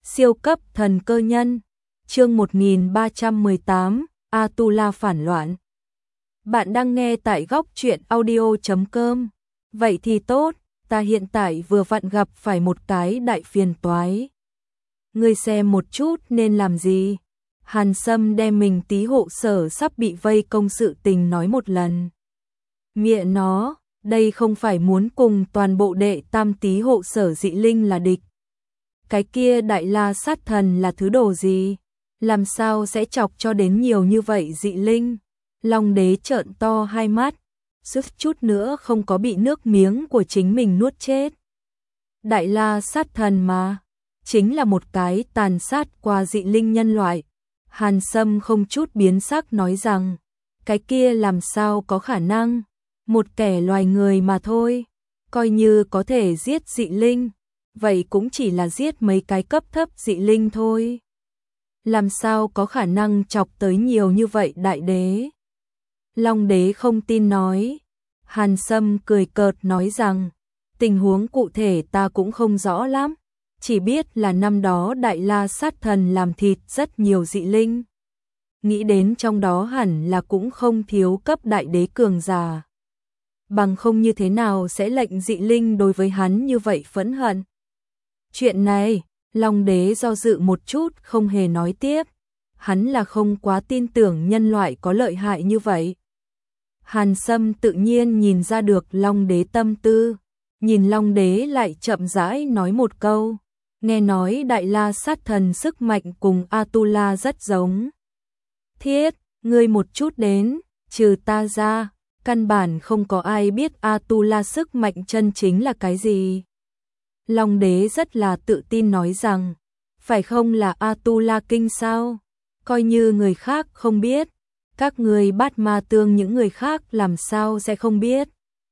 Siêu cấp thần cơ nhân, chương 1318, Atula phản loạn. Bạn đang nghe tại góc truyện audio.com. Vậy thì tốt, ta hiện tại vừa vặn gặp phải một cái đại phiền toái. Ngươi xem một chút nên làm gì? Hàn Sâm đem mình tí hộ sở sắp bị vây công sự tình nói một lần. Mẹ nó, đây không phải muốn cùng toàn bộ đệ tam tí hộ sở dị linh là địch. Cái kia đại la sát thần là thứ đồ gì? Làm sao sẽ chọc cho đến nhiều như vậy dị linh? Long đế trợn to hai mắt, suýt chút nữa không có bị nước miếng của chính mình nuốt chết. Đại la sát thần mà, chính là một cái tàn sát qua dị linh nhân loại. Hàn Sâm không chút biến sắc nói rằng, cái kia làm sao có khả năng, một kẻ loài người mà thôi, coi như có thể giết dị linh, vậy cũng chỉ là giết mấy cái cấp thấp dị linh thôi. Làm sao có khả năng chọc tới nhiều như vậy đại đế? Long đế không tin nói. Hàn Sâm cười cợt nói rằng, tình huống cụ thể ta cũng không rõ lắm, chỉ biết là năm đó đại la sát thần làm thịt rất nhiều dị linh. Nghĩ đến trong đó hẳn là cũng không thiếu cấp đại đế cường giả. Bằng không như thế nào sẽ lệnh dị linh đối với hắn như vậy phẫn hận. Chuyện này, Long đế do dự một chút không hề nói tiếp. Hắn là không quá tin tưởng nhân loại có lợi hại như vậy. Hàn Sâm tự nhiên nhìn ra được Long đế tâm tư. Nhìn Long đế lại chậm rãi nói một câu. Nghe nói đại la sát thần sức mạnh cùng Atula rất giống. Thiết, ngươi một chút đến, trừ ta ra, căn bản không có ai biết Atula sức mạnh chân chính là cái gì. Long đế rất là tự tin nói rằng, phải không là Atula kinh sao? Coi như người khác không biết, các người Bát Ma Tương những người khác làm sao sẽ không biết.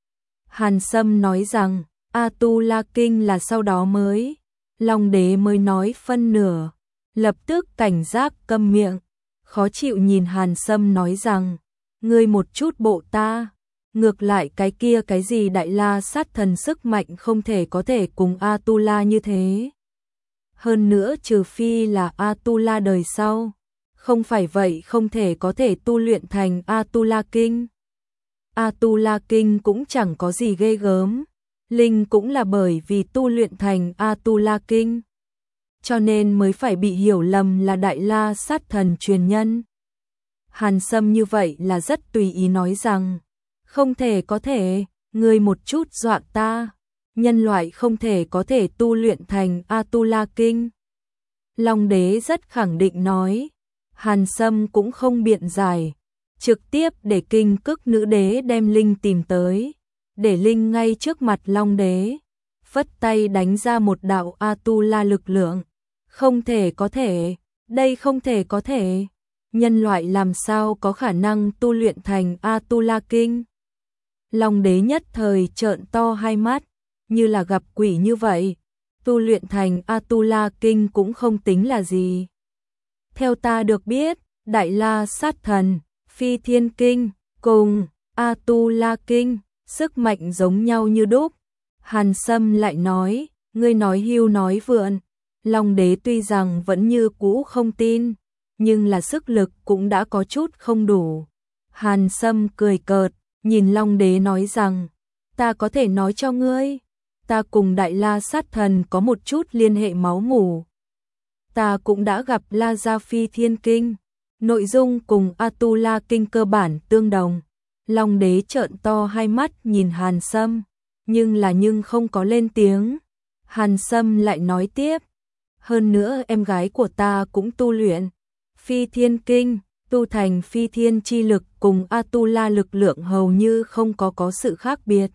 Hàn Sâm nói rằng, Atula kinh là sau đó mới. Long đế mới nói phân nửa, lập tức cảnh giác câm miệng, khó chịu nhìn Hàn Sâm nói rằng, ngươi một chút bộ ta, ngược lại cái kia cái gì đại la sát thần sức mạnh không thể có thể cùng Atula như thế. Hơn nữa trừ phi là Atula đời sau, không phải vậy không thể có thể tu luyện thành Atula kinh. Atula kinh cũng chẳng có gì ghê gớm. Linh cũng là bởi vì tu luyện thành Atula kinh, cho nên mới phải bị hiểu lầm là đại la sát thần truyền nhân. Hàn Sâm như vậy là rất tùy ý nói rằng, không thể có thể, ngươi một chút dọa ta, nhân loại không thể có thể tu luyện thành Atula kinh. Long đế rất khẳng định nói. Hàn Sâm cũng không biện giải, trực tiếp để Kinh Cức nữ đế đem Linh tìm tới. Để Linh ngay trước mặt Long đế, phất tay đánh ra một đạo Atula lực lượng. Không thể có thể, đây không thể có thể. Nhân loại làm sao có khả năng tu luyện thành Atula kinh? Long đế nhất thời trợn to hai mắt, như là gặp quỷ như vậy. Tu luyện thành Atula kinh cũng không tính là gì. Theo ta được biết, đại la sát thần, phi thiên kinh, cùng Atula kinh, sức mạnh giống nhau như đúc. Hàn Sâm lại nói, ngươi nói hưu nói vượn. Long đế tuy rằng vẫn như cũ không tin, nhưng là sức lực cũng đã có chút không đủ. Hàn Sâm cười cợt, nhìn Long đế nói rằng, ta có thể nói cho ngươi, ta cùng đại la sát thần có một chút liên hệ máu mủ. Ta cũng đã gặp La Gia Phi Thiên Kinh, nội dung cùng Atula kinh cơ bản tương đồng. Long đế trợn to hai mắt nhìn Hàn Sâm, nhưng không có lên tiếng. Hàn Sâm lại nói tiếp, hơn nữa em gái của ta cũng tu luyện Phi Thiên Kinh, tu thành phi thiên chi lực cùng Atula lực lượng hầu như không có sự khác biệt.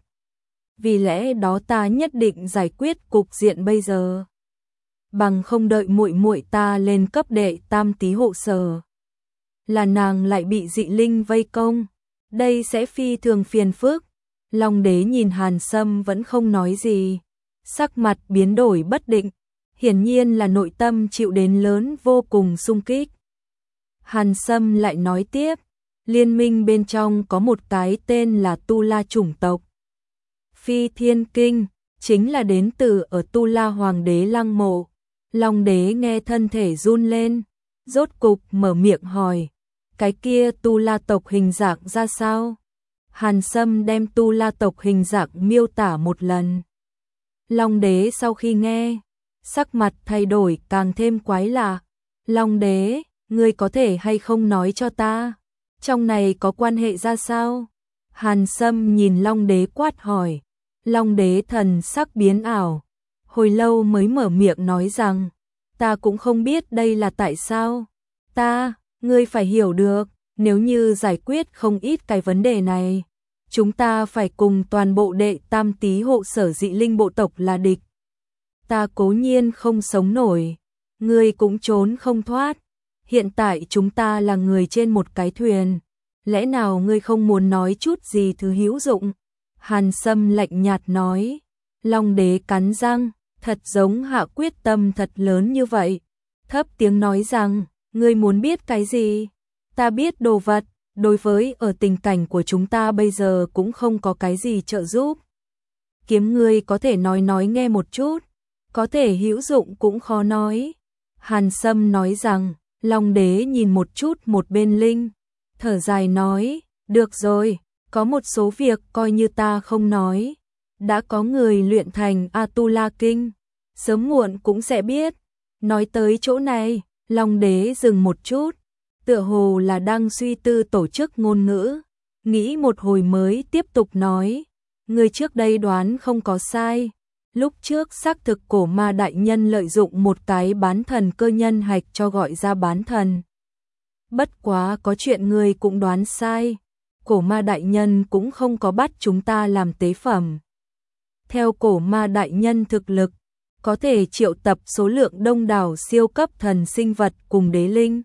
Vì lẽ đó ta nhất định giải quyết cục diện bây giờ. Bằng không đợi muội muội ta lên cấp đệ tam tí hộ sở, là nàng lại bị dị linh vây công, đây sẽ phi thường phiền phức. Long đế nhìn Hàn Sâm vẫn không nói gì, sắc mặt biến đổi bất định, hiển nhiên là nội tâm chịu đến lớn vô cùng xung kích. Hàn Sâm lại nói tiếp, liên minh bên trong có một cái tên là Tu La chủng tộc. Phi Thiên Kinh chính là đến từ ở Tu La Hoàng đế lăng mộ, Long đế nghe thân thể run lên, rốt cục mở miệng hỏi, cái kia Tu La tộc hình dạng ra sao? Hàn Sâm đem Tu La tộc hình dạng miêu tả một lần. Long đế sau khi nghe, sắc mặt thay đổi càng thêm quái lạ. Long đế, ngươi có thể hay không nói cho ta, trong này có quan hệ ra sao? Hàn Sâm nhìn Long đế quát hỏi. Long đế thần sắc biến ảo, hồi lâu mới mở miệng nói rằng, ta cũng không biết đây là tại sao. Ngươi phải hiểu được, nếu như giải quyết không ít cái vấn đề này, chúng ta phải cùng toàn bộ đệ tam tý hộ sở dị linh bộ tộc là địch. Ta cố nhiên không sống nổi, ngươi cũng trốn không thoát. Hiện tại chúng ta là người trên một cái thuyền, lẽ nào ngươi không muốn nói chút gì thứ hữu dụng? Hàn Sâm lạnh nhạt nói. Long đế cắn răng, thật giống hạ quyết tâm thật lớn như vậy. Thấp tiếng nói rằng, ngươi muốn biết cái gì? Ta biết đồ vật, đối với ở tình cảnh của chúng ta bây giờ cũng không có cái gì trợ giúp. Kiếm ngươi có thể nói nghe một chút, có thể hữu dụng cũng khó nói. Hàn Sâm nói rằng, Long đế nhìn một chút một bên Linh, thở dài nói, được rồi, có một số việc coi như ta không nói. Đã có người luyện thành A-tu-la kinh, sớm muộn cũng sẽ biết. Nói tới chỗ này, Long đế dừng một chút, tựa hồ là đang suy tư tổ chức ngôn ngữ, nghĩ một hồi mới tiếp tục nói, người trước đây đoán không có sai. Lúc trước xác thực cổ ma đại nhân lợi dụng một cái bán thần cơ nhân hạch cho gọi ra bán thần. Bất quá có chuyện người cũng đoán sai, cổ ma đại nhân cũng không có bắt chúng ta làm tế phẩm. Theo cổ ma đại nhân thực lực, có thể triệu tập số lượng đông đảo siêu cấp thần sinh vật cùng đế linh.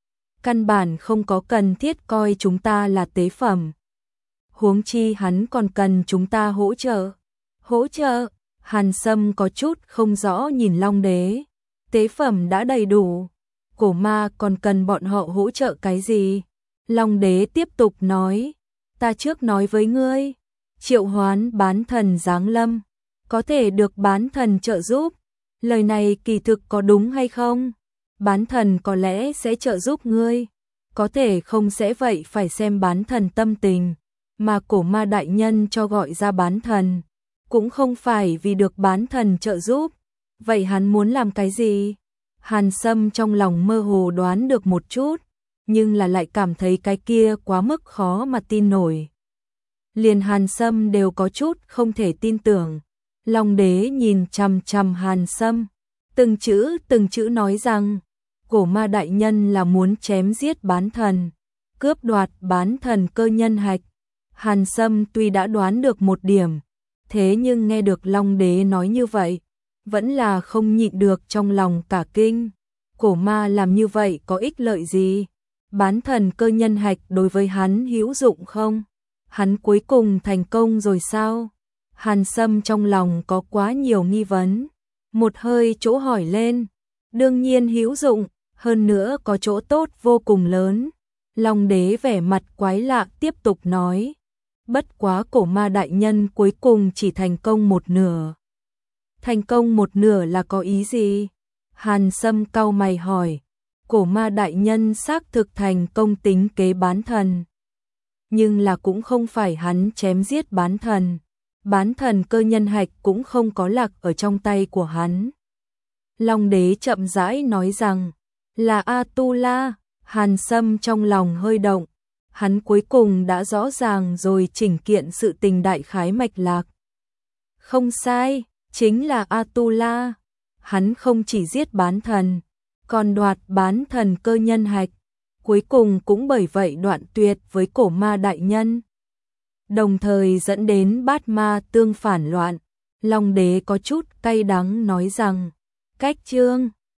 Căn bản không có cần thiết coi chúng ta là tế phẩm. Huống chi hắn còn cần chúng ta hỗ trợ. Hỗ trợ? Hàn Sâm có chút không rõ nhìn Long đế. Tế phẩm đã đầy đủ, cổ ma còn cần bọn họ hỗ trợ cái gì? Long đế tiếp tục nói, ta trước nói với ngươi, triệu hoán bán thần giáng lâm, có thể được bán thần trợ giúp. Lời này kỳ thực có đúng hay không? Bán thần có lẽ sẽ trợ giúp ngươi, có thể không sẽ, vậy phải xem bán thần tâm tình. Mà cổ ma đại nhân cho gọi ra bán thần, cũng không phải vì được bán thần trợ giúp. Vậy hắn muốn làm cái gì? Hàn Sâm trong lòng mơ hồ đoán được một chút, nhưng là lại cảm thấy cái kia quá mức khó mà tin nổi. Liền Hàn Sâm đều có chút không thể tin tưởng. Long đế nhìn chằm chằm Hàn Sâm, từng chữ nói rằng, cổ ma đại nhân là muốn chém giết bán thần, cướp đoạt bán thần cơ nhân hạch. Hàn Sâm tuy đã đoán được một điểm, thế nhưng nghe được Long đế nói như vậy, vẫn là không nhịn được trong lòng cả kinh. Cổ ma làm như vậy có ích lợi gì? Bán thần cơ nhân hạch đối với hắn hữu dụng không? Hắn cuối cùng thành công rồi sao? Hàn Sâm trong lòng có quá nhiều nghi vấn, một hơi chỗ hỏi lên. Đương nhiên hữu dụng, hơn nữa có chỗ tốt vô cùng lớn. Long đế vẻ mặt quái lạ tiếp tục nói, bất quá cổ ma đại nhân cuối cùng chỉ thành công một nửa. Thành công một nửa là có ý gì? Hàn Sâm cau mày hỏi. Cổ ma đại nhân xác thực thành công tính kế bán thần, nhưng là cũng không phải hắn chém giết bán thần. Bán thần cơ nhân hạch cũng không có lạc ở trong tay của hắn. Long đế chậm rãi nói rằng, là A-tu-la. Hàn Sâm trong lòng hơi động, hắn cuối cùng đã rõ ràng rồi chỉnh kiện sự tình đại khái mạch lạc. Không sai, chính là A-tu-la. Hắn không chỉ giết bán thần, còn đoạt bán thần cơ nhân hạch, cuối cùng cũng bởi vậy đoạn tuyệt với cổ ma đại nhân, đồng thời dẫn đến bát ma tương phản loạn. Long đế có chút cay đắng nói rằng, cách chương